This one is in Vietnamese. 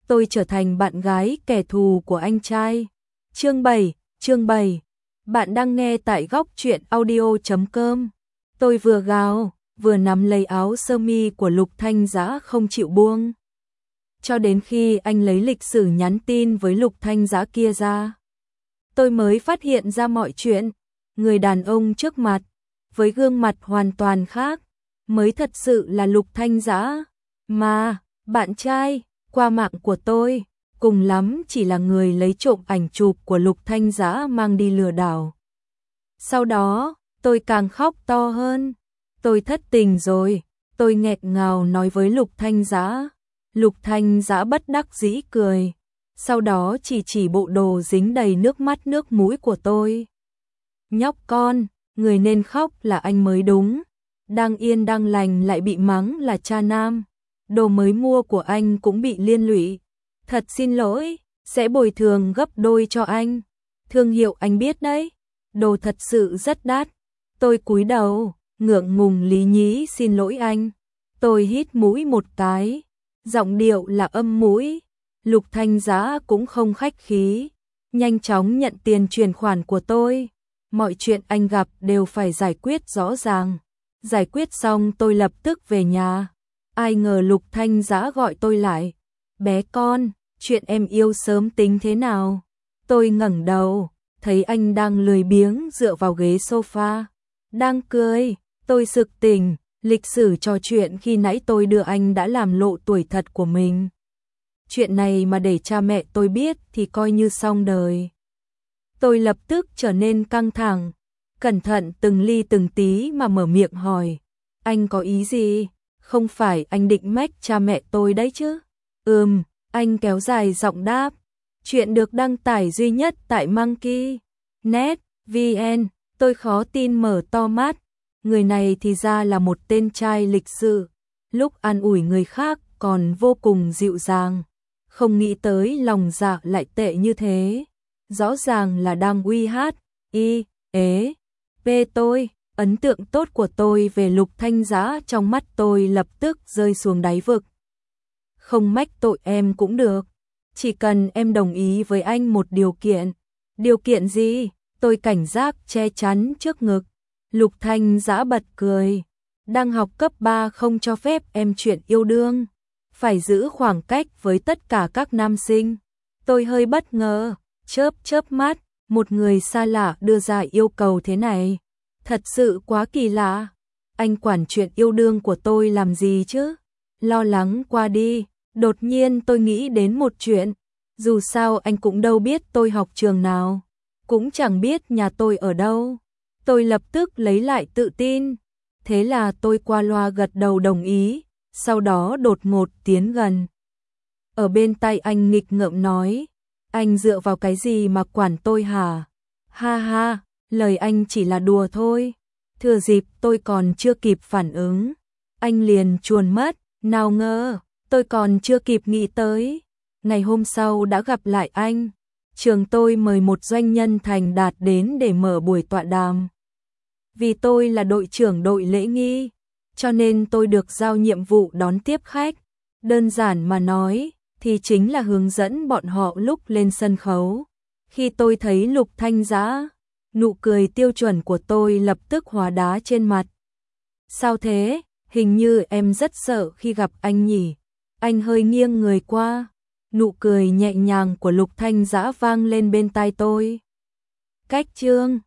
tôi trở thành bạn gái kẻ thù của anh trai. Chương 7. Bạn đang nghe tại góc truyện audio.com. Tôi vừa gào, vừa nắm lấy áo sơ mi của Lục Thanh Dã không chịu buông. Cho đến khi anh lấy lịch sử nhắn tin với Lục Thanh Dã kia ra, tôi mới phát hiện ra mọi chuyện. Người đàn ông trước mặt, với gương mặt hoàn toàn khác, mới thật sự là Lục Thanh Dã. Mà, bạn trai, qua mạng của tôi, cùng lắm chỉ là người lấy trộm ảnh chụp của Lục Thanh Dã mang đi lừa đảo. Sau đó, tôi càng khóc to hơn. Tôi thất tình rồi, tôi nghẹn ngào nói với Lục Thanh Dã. Lục Thanh Dã bất đắc dĩ cười, sau đó chỉ bộ đồ dính đầy nước mắt nước mũi của tôi. Nhóc con, người nên khóc là anh mới đúng. Đang yên đang lành lại bị mắng là cha nam. Đồ mới mua của anh cũng bị liên lụy. Thật xin lỗi, sẽ bồi thường gấp đôi cho anh. Thương hiệu anh biết đấy, đồ thật sự rất đắt. Tôi cúi đầu, ngượng ngùng lý nhí xin lỗi anh. Tôi hít mũi một cái, giọng điệu là âm mũi. Lục Thanh Dã cũng không khách khí, nhanh chóng nhận tiền chuyển khoản của tôi. Mọi chuyện anh gặp đều phải giải quyết rõ ràng. Giải quyết xong tôi lập tức về nhà. Ai ngờ Lục Thanh Dã gọi tôi lại. Bé con, chuyện em yêu sớm tính thế nào? Tôi ngẩng đầu, thấy anh đang lười biếng dựa vào ghế sofa, đang cười. Tôi sực tỉnh, lịch sử trò chuyện khi nãy tôi đưa anh đã làm lộ tuổi thật của mình. Chuyện này mà để cha mẹ tôi biết thì coi như xong đời. Tôi lập tức trở nên căng thẳng, cẩn thận từng ly từng tí mà mở miệng hỏi. Anh có ý gì? Không phải anh định mách cha mẹ tôi đấy chứ? Anh kéo dài giọng đáp. Chuyện được đăng tải duy nhất tại Monkey.net VN. Tôi khó tin mở to mắt. Người này thì ra là một tên trai lịch sự. Lúc an ủi người khác còn vô cùng dịu dàng. Không nghĩ tới lòng dạ lại tệ như thế. Rõ ràng là đang uy hát, tôi. Ấn tượng tốt của tôi về Lục Thanh Dã trong mắt tôi lập tức rơi xuống đáy vực. Không mách tội em cũng được, chỉ cần em đồng ý với anh một điều kiện. Điều kiện gì? Tôi cảnh giác che chắn trước ngực. Lục Thanh Dã bật cười. Đang học cấp 3 không cho phép em chuyện yêu đương, phải giữ khoảng cách với tất cả các nam sinh. Tôi hơi bất ngờ, chớp mắt, một người xa lạ đưa ra yêu cầu thế này. Thật sự quá kỳ lạ. Anh quản chuyện yêu đương của tôi làm gì chứ? Lo lắng qua đi, đột nhiên tôi nghĩ đến một chuyện. Dù sao anh cũng đâu biết tôi học trường nào, cũng chẳng biết nhà tôi ở đâu. Tôi lập tức lấy lại tự tin. Thế là tôi qua loa gật đầu đồng ý, sau đó đột ngột tiến gần. Ở bên tai anh nghịch ngợm nói, anh dựa vào cái gì mà quản tôi hả? Ha ha, lời anh chỉ là đùa thôi. Thừa dịp tôi còn chưa kịp phản ứng, anh liền chuồn mất. Nào ngờ, tôi còn chưa kịp nghĩ tới. Ngày hôm sau đã gặp lại anh. Trường tôi mời một doanh nhân thành đạt đến để mở buổi tọa đàm. Vì tôi là đội trưởng đội lễ nghi, cho nên tôi được giao nhiệm vụ đón tiếp khách. Đơn giản mà nói, thì chính là hướng dẫn bọn họ lúc lên sân khấu. Khi tôi thấy Lục Thanh Dã, nụ cười tiêu chuẩn của tôi lập tức hóa đá trên mặt. Sao thế? Hình như em rất sợ khi gặp anh nhỉ? Anh hơi nghiêng người qua. Nụ cười nhẹ nhàng của Lục Thanh Dã vang lên bên tai tôi. Cách chương